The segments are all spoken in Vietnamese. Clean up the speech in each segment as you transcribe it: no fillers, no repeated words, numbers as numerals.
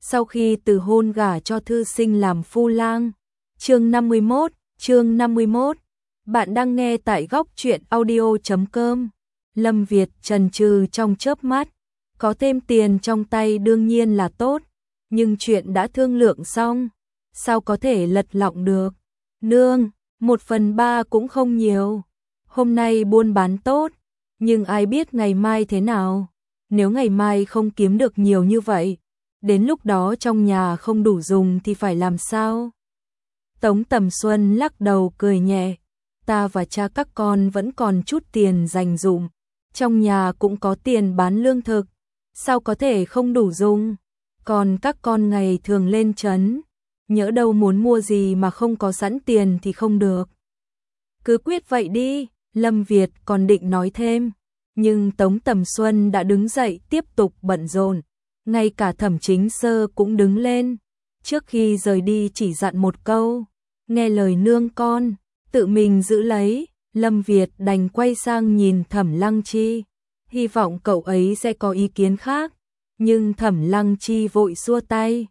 sau khi từ hôn gả cho thư sinh làm phu lang. Chương 51. Bạn đang nghe tại góc truyện audio.com. Lâm Việt chần chừ trong chớp mắt, có thêm tiền trong tay đương nhiên là tốt, nhưng chuyện đã thương lượng xong, sao có thể lật lọng được. Nương, 1/3 cũng không nhiều. Hôm nay buôn bán tốt, nhưng ai biết ngày mai thế nào. Nếu ngày mai không kiếm được nhiều như vậy, đến lúc đó trong nhà không đủ dùng thì phải làm sao? Tống Tầm Xuân lắc đầu cười nhẹ. Ta và cha các con vẫn còn chút tiền dành dụm, trong nhà cũng có tiền bán lương thực, sao có thể không đủ dùng? Còn các con ngày thường lên trấn, nhỡ đâu muốn mua gì mà không có sẵn tiền thì không được. Cứ quyết vậy đi, Lâm Việt còn định nói thêm, nhưng Tống Tầm Xuân đã đứng dậy tiếp tục bận rộn. Ngay cả Thẩm Chính Sơ cũng đứng lên, trước khi rời đi chỉ dặn một câu, nghe lời nương con, tự mình giữ lấy. Lâm Việt đành quay sang nhìn Thẩm Lăng Chi, hy vọng cậu ấy sẽ có ý kiến khác, nhưng Thẩm Lăng Chi vội xua tay,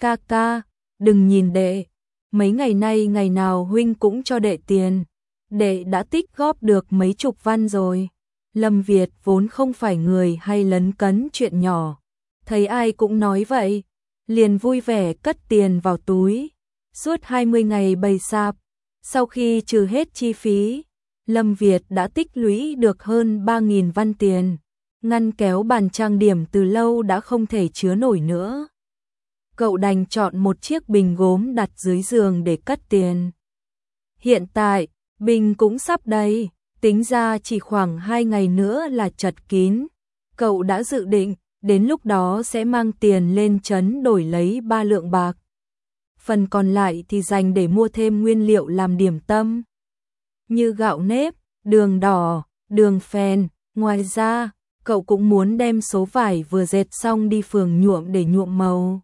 ca, đừng nhìn đệ, mấy ngày nay ngày nào huynh cũng cho đệ tiền, đệ đã tích góp được mấy chục văn rồi. Lâm Việt vốn không phải người hay lấn cấn chuyện nhỏ, thấy ai cũng nói vậy, liền vui vẻ cất tiền vào túi. Suốt 20 ngày bày sạp, sau khi trừ hết chi phí, Lâm Việt đã tích lũy được hơn 3.000 văn tiền. Ngăn kéo bàn trang điểm từ lâu đã không thể chứa nổi nữa. Cậu đành chọn một chiếc bình gốm đặt dưới giường để cất tiền. Hiện tại, bình cũng sắp đầy, tính ra chỉ khoảng 2 ngày nữa là chật kín. Cậu đã dự định, đến lúc đó sẽ mang tiền lên trấn đổi lấy 3 lượng bạc. Phần còn lại thì dành để mua thêm nguyên liệu làm điểm tâm, như gạo nếp, đường đỏ, đường phèn. Ngoài ra, cậu cũng muốn đem số vải vừa dệt xong đi phường nhuộm để nhuộm màu.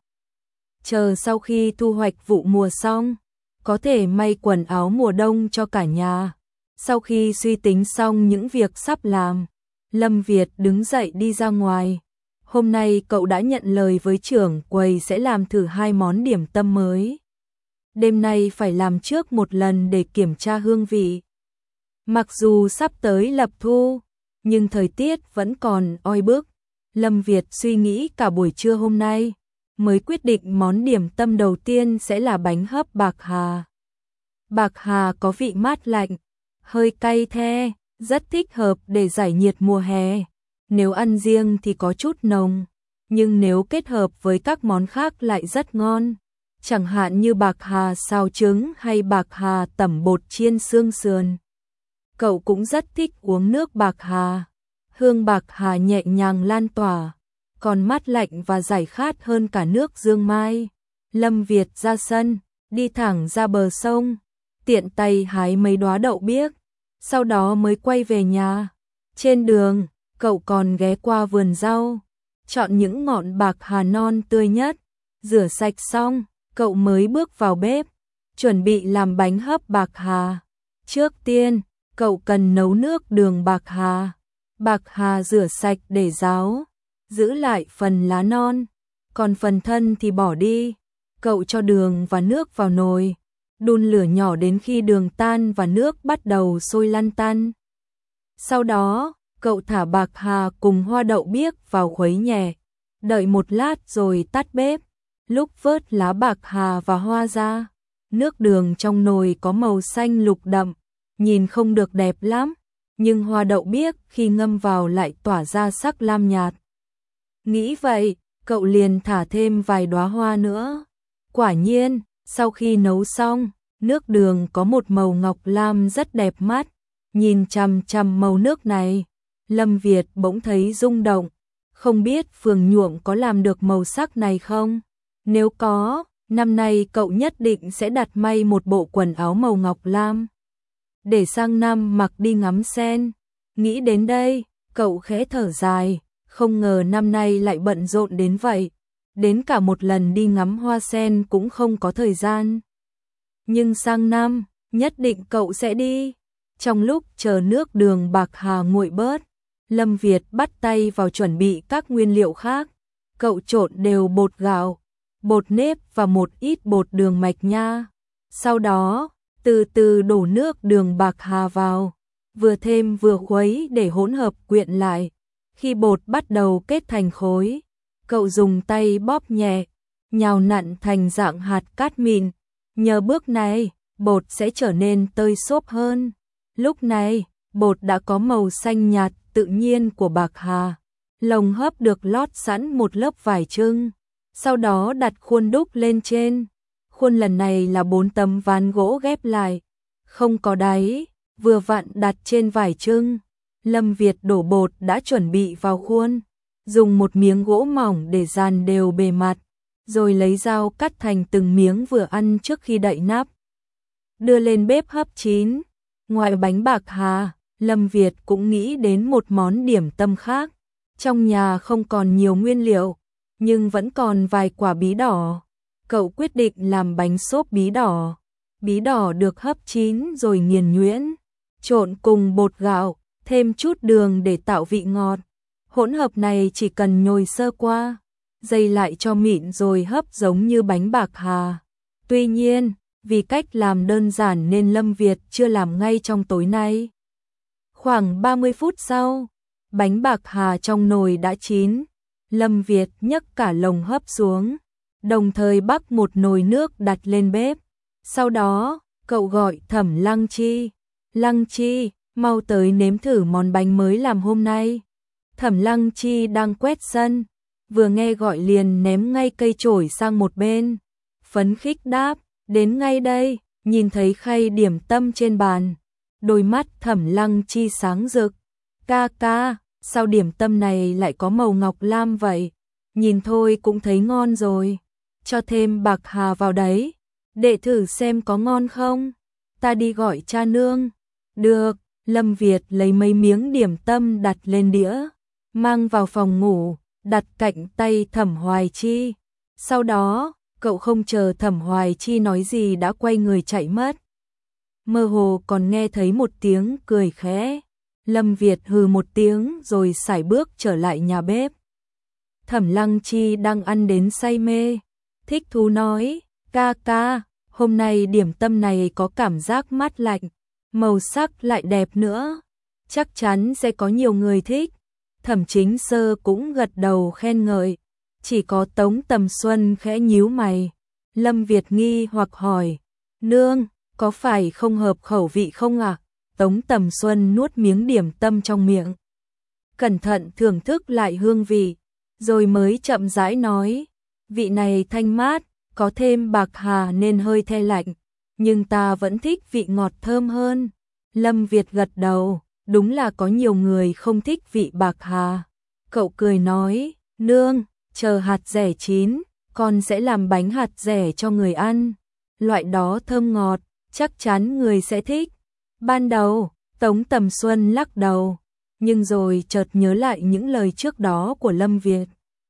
Chờ sau khi thu hoạch vụ mùa xong, có thể may quần áo mùa đông cho cả nhà. Sau khi suy tính xong những việc sắp làm, Lâm Việt đứng dậy đi ra ngoài. Hôm nay cậu đã nhận lời với trưởng quầy sẽ làm thử 2 món điểm tâm mới. Đêm nay phải làm trước một lần để kiểm tra hương vị. Mặc dù sắp tới lập thu, nhưng thời tiết vẫn còn oi bức. Lâm Việt suy nghĩ cả buổi trưa hôm nay, mới quyết định món điểm tâm đầu tiên sẽ là bánh hấp bạc hà. Bạc hà có vị mát lạnh, hơi cay the, rất thích hợp để giải nhiệt mùa hè. Nếu ăn riêng thì có chút nồng, nhưng nếu kết hợp với các món khác lại rất ngon. Chẳng hạn như bạc hà xào trứng hay bạc hà tẩm bột chiên xương sườn. Cậu cũng rất thích uống nước bạc hà. Hương bạc hà nhẹ nhàng lan tỏa, còn mát lạnh và giải khát hơn cả nước dương mai. Lâm Việt ra sân, đi thẳng ra bờ sông, tiện tay hái mấy đóa đậu biếc, sau đó mới quay về nhà. Trên đường, cậu còn ghé qua vườn rau, chọn những ngọn bạc hà non tươi nhất, rửa sạch xong, cậu mới bước vào bếp, chuẩn bị làm bánh hấp bạc hà. Trước tiên, cậu cần nấu nước đường bạc hà. Bạc hà rửa sạch để ráo, giữ lại phần lá non, còn phần thân thì bỏ đi. Cậu cho đường và nước vào nồi, đun lửa nhỏ đến khi đường tan và nước bắt đầu sôi lăn tăn. Sau đó, cậu thả bạc hà cùng hoa đậu biếc vào khuấy nhẹ, đợi một lát rồi tắt bếp. Lúc vớt lá bạc hà và hoa ra, nước đường trong nồi có màu xanh lục đậm, nhìn không được đẹp lắm, nhưng hoa đậu biếc khi ngâm vào lại tỏa ra sắc lam nhạt. Nghĩ vậy, cậu liền thả thêm vài đóa hoa nữa. Quả nhiên, sau khi nấu xong, nước đường có một màu ngọc lam rất đẹp mắt. Nhìn chằm chằm màu nước này, Lâm Việt bỗng thấy rung động. Không biết phường nhuộm có làm được màu sắc này không? Nếu có, năm nay cậu nhất định sẽ đặt may một bộ quần áo màu ngọc lam, để sang năm mặc đi ngắm sen. Nghĩ đến đây, cậu khẽ thở dài, không ngờ năm nay lại bận rộn đến vậy. Đến cả một lần đi ngắm hoa sen cũng không có thời gian. Nhưng sang năm, nhất định cậu sẽ đi. Trong lúc chờ nước đường bạc hà nguội bớt, Lâm Việt bắt tay vào chuẩn bị các nguyên liệu khác. Cậu trộn đều bột gạo, bột nếp và một ít bột đường mạch nha. Sau đó, từ từ đổ nước đường bạc hà vào, vừa thêm vừa khuấy để hỗn hợp quyện lại. Khi bột bắt đầu kết thành khối, cậu dùng tay bóp nhẹ, nhào nặn thành dạng hạt cát mịn. Nhờ bước này, bột sẽ trở nên tơi xốp hơn. Lúc này, bột đã có màu xanh nhạt tự nhiên của bạc hà. Lồng hấp được lót sẵn một lớp vải trưng, sau đó đặt khuôn đúc lên trên. Khuôn lần này là 4 tấm ván gỗ ghép lại, không có đáy, vừa vặn đặt trên vải trưng. Lâm Việt đổ bột đã chuẩn bị vào khuôn, dùng một miếng gỗ mỏng để dàn đều bề mặt, rồi lấy dao cắt thành từng miếng vừa ăn trước khi đậy nắp. Đưa lên bếp hấp chín. Ngoài bánh bạc hà, Lâm Việt cũng nghĩ đến một món điểm tâm khác. Trong nhà không còn nhiều nguyên liệu, nhưng vẫn còn vài quả bí đỏ. Cậu quyết định làm bánh xốp bí đỏ. Bí đỏ được hấp chín rồi nghiền nhuyễn, trộn cùng bột gạo, thêm chút đường để tạo vị ngọt. Hỗn hợp này chỉ cần nhồi sơ qua, dây lại cho mịn rồi hấp giống như bánh bạc hà. Tuy nhiên, vì cách làm đơn giản nên Lâm Việt chưa làm ngay trong tối nay. Khoảng 30 phút sau, bánh bạc hà trong nồi đã chín. Lâm Việt nhấc cả lồng hấp xuống, đồng thời bắc một nồi nước đặt lên bếp. Sau đó, cậu gọi Thẩm Lăng Chi. Lăng Chi, mau tới nếm thử món bánh mới làm hôm nay. Thẩm Lăng Chi đang quét sân, vừa nghe gọi liền ném ngay cây chổi sang một bên. Phấn khích đáp, đến ngay đây. Nhìn thấy khay điểm tâm trên bàn, đôi mắt Thẩm Lăng Chi sáng rực. Ca ca, sao điểm tâm này lại có màu ngọc lam vậy? Nhìn thôi cũng thấy ngon rồi. Cho thêm bạc hà vào đấy, để thử xem có ngon không. Ta đi gọi cha nương. Được. Lâm Việt lấy mấy miếng điểm tâm đặt lên đĩa, mang vào phòng ngủ, đặt cạnh tay Thẩm Hoài Chi. Sau đó, cậu không chờ Thẩm Hoài Chi nói gì đã quay người chạy mất. Mơ hồ còn nghe thấy một tiếng cười khẽ. Lâm Việt hừ một tiếng rồi sải bước trở lại nhà bếp. Thẩm Lăng Chi đang ăn đến say mê, thích thú nói, ca ca, hôm nay điểm tâm này có cảm giác mát lạnh, màu sắc lại đẹp nữa, chắc chắn sẽ có nhiều người thích. Thẩm Chính Sơ cũng gật đầu khen ngợi, chỉ có Tống Tầm Xuân khẽ nhíu mày. Lâm Việt nghi hoặc hỏi, nương, có phải không hợp khẩu vị không ạ? Tống Tầm Xuân nuốt miếng điểm tâm trong miệng, cẩn thận thưởng thức lại hương vị, rồi mới chậm rãi nói, vị này thanh mát, có thêm bạc hà nên hơi the lạnh, nhưng ta vẫn thích vị ngọt thơm hơn. Lâm Việt gật đầu, đúng là có nhiều người không thích vị bạc hà. Cậu cười nói, nương, chờ hạt dẻ chín, con sẽ làm bánh hạt dẻ cho người ăn. Loại đó thơm ngọt, chắc chắn người sẽ thích. Ban đầu, Tống Tầm Xuân lắc đầu, nhưng rồi chợt nhớ lại những lời trước đó của Lâm Việt.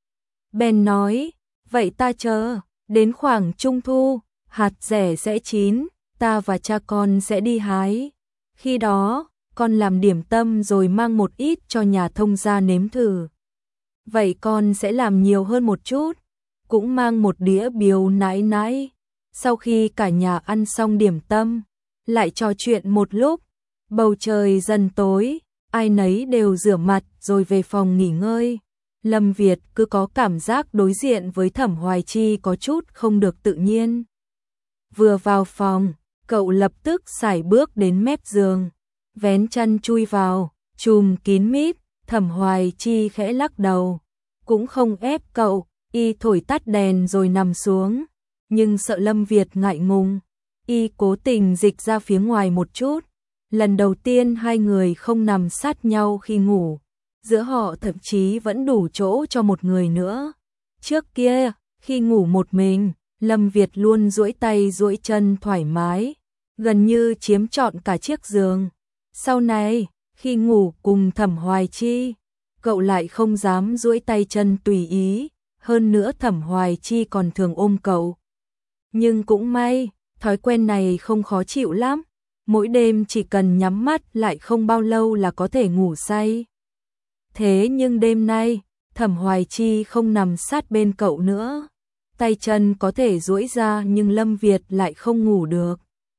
Bèn nói, vậy ta chờ, đến khoảng Trung Thu, hạt dẻ sẽ chín, ta và cha con sẽ đi hái. Khi đó, con làm điểm tâm rồi mang một ít cho nhà thông gia nếm thử. Vậy con sẽ làm nhiều hơn một chút, cũng mang một đĩa biếu nãi nãi. Sau khi cả nhà ăn xong điểm tâm, lại trò chuyện một lúc, bầu trời dần tối, ai nấy đều rửa mặt rồi về phòng nghỉ ngơi. Lâm Việt cứ có cảm giác đối diện với Thẩm Hoài Chi có chút không được tự nhiên. Vừa vào phòng, cậu lập tức sải bước đến mép giường, vén chăn chui vào, chùm kín mít. Thẩm Hoài Chi khẽ lắc đầu, cũng không ép cậu, y thổi tắt đèn rồi nằm xuống, nhưng sợ Lâm Việt ngại ngùng, y cố tình dịch ra phía ngoài một chút. Lần đầu tiên hai người không nằm sát nhau khi ngủ, giữa họ thậm chí vẫn đủ chỗ cho một người nữa. Trước kia, khi ngủ một mình, Lâm Việt luôn duỗi tay duỗi chân thoải mái, gần như chiếm trọn cả chiếc giường. Sau này, khi ngủ cùng Thẩm Hoài Chi, cậu lại không dám duỗi tay chân tùy ý, hơn nữa Thẩm Hoài Chi còn thường ôm cậu. Nhưng cũng may, thói quen này không khó chịu lắm, mỗi đêm chỉ cần nhắm mắt lại không bao lâu là có thể ngủ say. Thế nhưng đêm nay, Thẩm Hoài Chi không nằm sát bên cậu nữa, tay chân có thể duỗi ra nhưng Lâm Việt lại không ngủ được.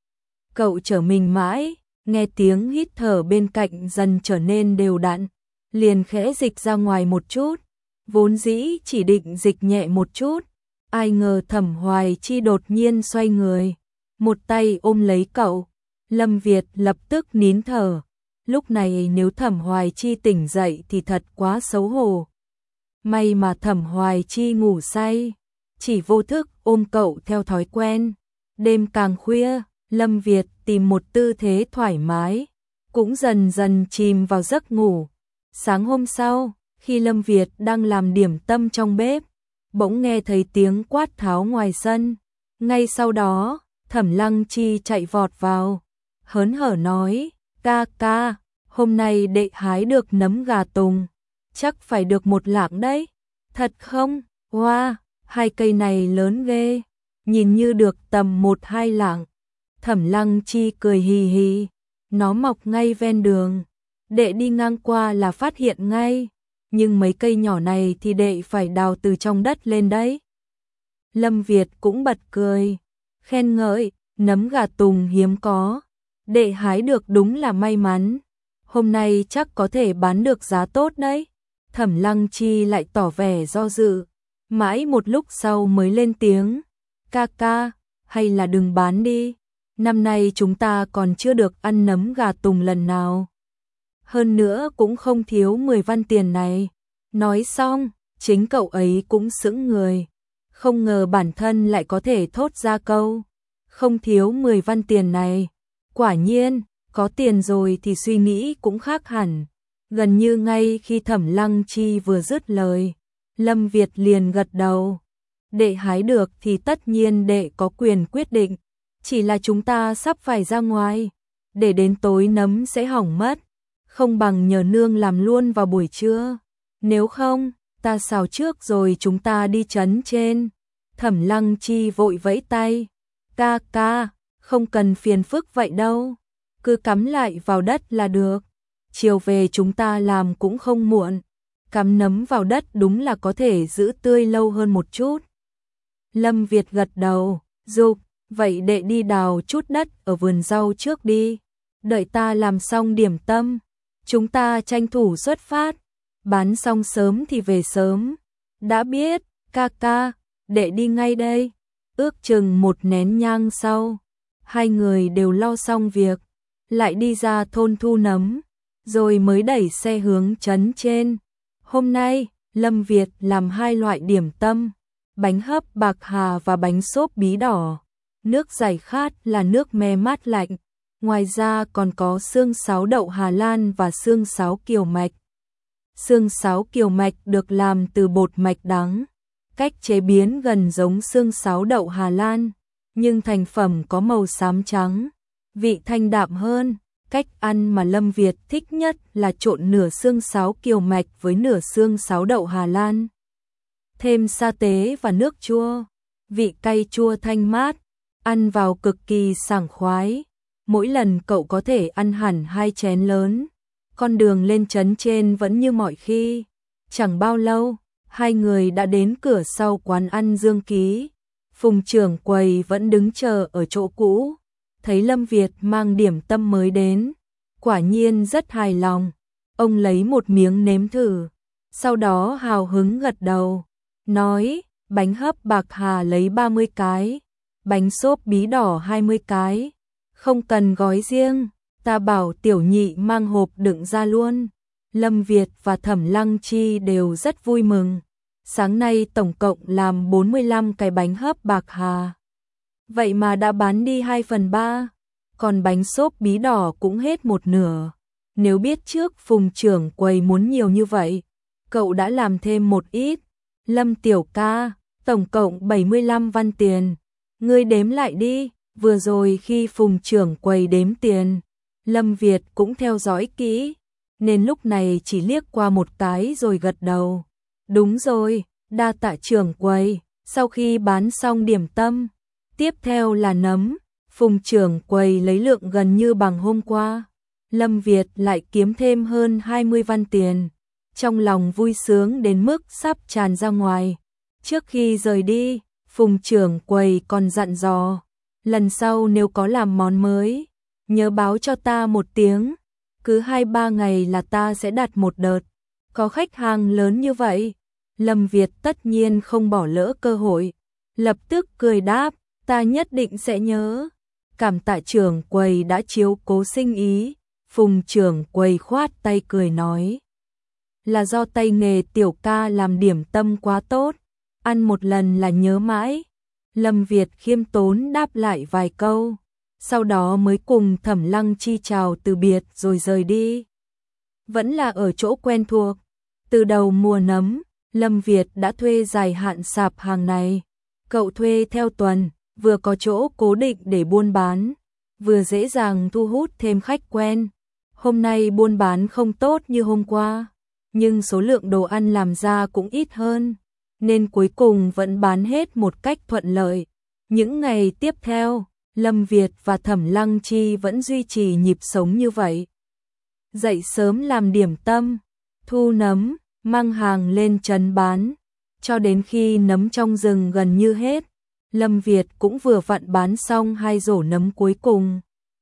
Cậu trở mình mãi, nghe tiếng hít thở bên cạnh dần trở nên đều đặn, liền khẽ dịch ra ngoài một chút, vốn dĩ chỉ định dịch nhẹ một chút, ai ngờ Thẩm Hoài Chi đột nhiên xoay người, một tay ôm lấy cậu, Lâm Việt lập tức nín thở, lúc này nếu Thẩm Hoài Chi tỉnh dậy thì thật quá xấu hổ. May mà Thẩm Hoài Chi ngủ say, chỉ vô thức ôm cậu theo thói quen. Đêm càng khuya, Lâm Việt tìm một tư thế thoải mái, cũng dần dần chìm vào giấc ngủ. Sáng hôm sau, khi Lâm Việt đang làm điểm tâm trong bếp, bỗng nghe thấy tiếng quát tháo ngoài sân. Ngay sau đó, Thẩm Lăng Chi chạy vọt vào, hớn hở nói, ca ca, hôm nay đệ hái được nấm gà tùng, chắc phải được 1 lạng đấy. Thật không? Wow, 2 cây này lớn ghê, nhìn như được tầm 1-2 lạng. Thẩm Lăng Chi cười hì hì, nó mọc ngay ven đường, đệ đi ngang qua là phát hiện ngay, nhưng mấy cây nhỏ này thì đệ phải đào từ trong đất lên đấy. Lâm Việt cũng bật cười, khen ngợi, nấm gà tùng hiếm có, đệ hái được đúng là may mắn, hôm nay chắc có thể bán được giá tốt đấy. Thẩm Lăng Chi lại tỏ vẻ do dự, mãi một lúc sau mới lên tiếng, ca ca, hay là đừng bán đi, năm nay chúng ta còn chưa được ăn nấm gà tùng lần nào. Hơn nữa cũng không thiếu 10 văn tiền này. Nói xong, chính cậu ấy cũng sững người, không ngờ bản thân lại có thể thốt ra câu, không thiếu 10 văn tiền này. Quả nhiên, có tiền rồi thì suy nghĩ cũng khác hẳn. Gần như ngay khi Thẩm Lăng Chi vừa dứt lời, Lâm Việt liền gật đầu. Đệ hái được thì tất nhiên đệ có quyền quyết định, chỉ là chúng ta sắp phải ra ngoài, để đến tối nấm sẽ hỏng mất, không bằng nhờ nương làm luôn vào buổi trưa. Nếu không, ta xào trước rồi chúng ta đi trấn trên. Thẩm Lăng Chi vội vẫy tay, ca ca, không cần phiền phức vậy đâu, cứ cắm lại vào đất là được. Chiều về chúng ta làm cũng không muộn, cắm nấm vào đất đúng là có thể giữ tươi lâu hơn một chút. Lâm Việt gật đầu, dục, vậy đệ đi đào chút đất ở vườn rau trước đi, đợi ta làm xong điểm tâm, chúng ta tranh thủ xuất phát, bán xong sớm thì về sớm. Đã biết, ca ca, đệ đi ngay đây. Ước chừng 1 nén nhang sau, hai người đều lo xong việc, lại đi ra thôn thu nấm, rồi mới đẩy xe hướng trấn trên. Hôm nay, Lâm Việt làm 2 loại điểm tâm, bánh hấp bạc hà và bánh xốp bí đỏ. Nước giải khát là nước me mát lạnh, ngoài ra còn có xương sáo đậu Hà Lan và xương sáo kiều mạch. Xương sáo kiều mạch được làm từ bột mạch đắng, cách chế biến gần giống xương sáo đậu Hà Lan, nhưng thành phẩm có màu xám trắng, vị thanh đạm hơn. Cách ăn mà Lâm Việt thích nhất là trộn nửa xương sáo kiều mạch với nửa xương sáo đậu Hà Lan, thêm sa tế và nước chua, vị cay chua thanh mát, ăn vào cực kỳ sảng khoái. Mỗi lần cậu có thể ăn hẳn 2 chén lớn. Con đường lên trấn trên vẫn như mọi khi. Chẳng bao lâu, hai người đã đến cửa sau quán ăn Dương Ký. Phùng trưởng quầy vẫn đứng chờ ở chỗ cũ, thấy Lâm Việt mang điểm tâm mới đến, quả nhiên rất hài lòng. Ông lấy một miếng nếm thử, sau đó hào hứng gật đầu, nói, bánh hấp bạc hà lấy 30 cái, bánh xốp bí đỏ 20 cái, không cần gói riêng, ta bảo tiểu nhị mang hộp đựng ra luôn. Lâm Việt và Thẩm Lăng Chi đều rất vui mừng. Sáng nay tổng cộng làm 45 cái bánh hấp bạc hà. Vậy mà đã bán đi 2/3, còn bánh xốp bí đỏ cũng hết 1/2. Nếu biết trước Phùng trưởng quầy muốn nhiều như vậy, cậu đã làm thêm một ít. Lâm tiểu ca, tổng cộng 75 văn tiền. Ngươi đếm lại đi. Vừa rồi khi Phùng trưởng quầy đếm tiền, Lâm Việt cũng theo dõi kỹ, nên lúc này chỉ liếc qua một cái rồi gật đầu. Đúng rồi, đa tạ trưởng quầy. Sau khi bán xong điểm tâm, tiếp theo là nấm. Phùng trưởng quầy lấy lượng gần như bằng hôm qua. Lâm Việt lại kiếm thêm hơn 20 văn tiền. Trong lòng vui sướng đến mức sắp tràn ra ngoài. Trước khi rời đi, Phùng trưởng quầy còn dặn dò, lần sau nếu có làm món mới, nhớ báo cho ta một tiếng, cứ 2-3 ngày là ta sẽ đặt một đợt. Có khách hàng lớn như vậy, Lâm Việt tất nhiên không bỏ lỡ cơ hội, lập tức cười đáp, ta nhất định sẽ nhớ. Cảm tạ trưởng quầy đã chiếu cố sinh ý. Phùng trưởng quầy khoát tay cười nói, là do tay nghề tiểu ca làm điểm tâm quá tốt, ăn một lần là nhớ mãi. Lâm Việt khiêm tốn đáp lại vài câu, sau đó mới cùng Thẩm Lăng Chi chào từ biệt rồi rời đi. Vẫn là ở chỗ quen thuộc, từ đầu mùa nấm, Lâm Việt đã thuê dài hạn sạp hàng này. Cậu thuê theo tuần, vừa có chỗ cố định để buôn bán, vừa dễ dàng thu hút thêm khách quen. Hôm nay buôn bán không tốt như hôm qua, nhưng số lượng đồ ăn làm ra cũng ít hơn, nên cuối cùng vẫn bán hết một cách thuận lợi. Những ngày tiếp theo, Lâm Việt và Thẩm Lăng Chi vẫn duy trì nhịp sống như vậy. Dậy sớm làm điểm tâm, thu nấm, mang hàng lên trấn bán, cho đến khi nấm trong rừng gần như hết, Lâm Việt cũng vừa vặn bán xong 2 rổ nấm cuối cùng.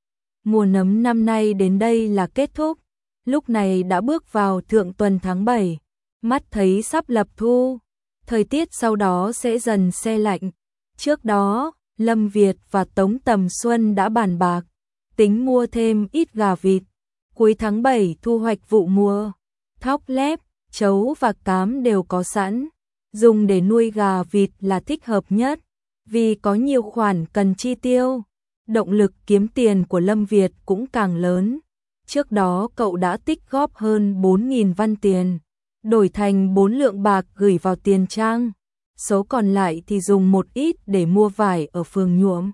Mùa nấm năm nay đến đây là kết thúc, lúc này đã bước vào thượng tuần tháng 7, mắt thấy sắp lập thu, thời tiết sau đó sẽ dần se lạnh. Trước đó, Lâm Việt và Tống Tầm Xuân đã bàn bạc, tính mua thêm ít gà vịt, cuối tháng 7 thu hoạch vụ mùa, thóc lép, trấu và cám đều có sẵn, dùng để nuôi gà vịt là thích hợp nhất, vì có nhiều khoản cần chi tiêu. Động lực kiếm tiền của Lâm Việt cũng càng lớn. Trước đó cậu đã tích góp hơn 4.000 văn tiền, đổi thành 4 lượng bạc gửi vào tiền trang. Số còn lại thì dùng một ít để mua vải ở phường nhuộm.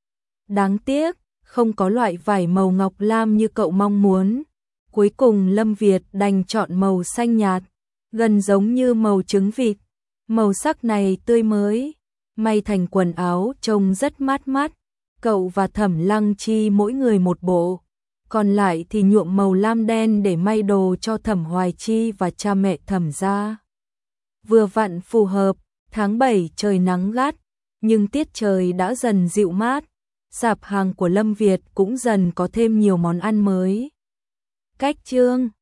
Đáng tiếc, không có loại vải màu ngọc lam như cậu mong muốn. Cuối cùng Lâm Việt đành chọn màu xanh nhạt, gần giống như màu trứng vịt. Màu sắc này tươi mới, may thành quần áo trông rất mát mắt. Cậu và Thẩm Lăng Chi mỗi người một bộ, còn lại thì nhuộm màu lam đen để may đồ cho Thẩm Hoài Chi và cha mẹ Thẩm gia. Vừa vặn phù hợp, tháng 7 trời nắng gắt, nhưng tiết trời đã dần dịu mát, sạp hàng của Lâm Việt cũng dần có thêm nhiều món ăn mới. Cách chương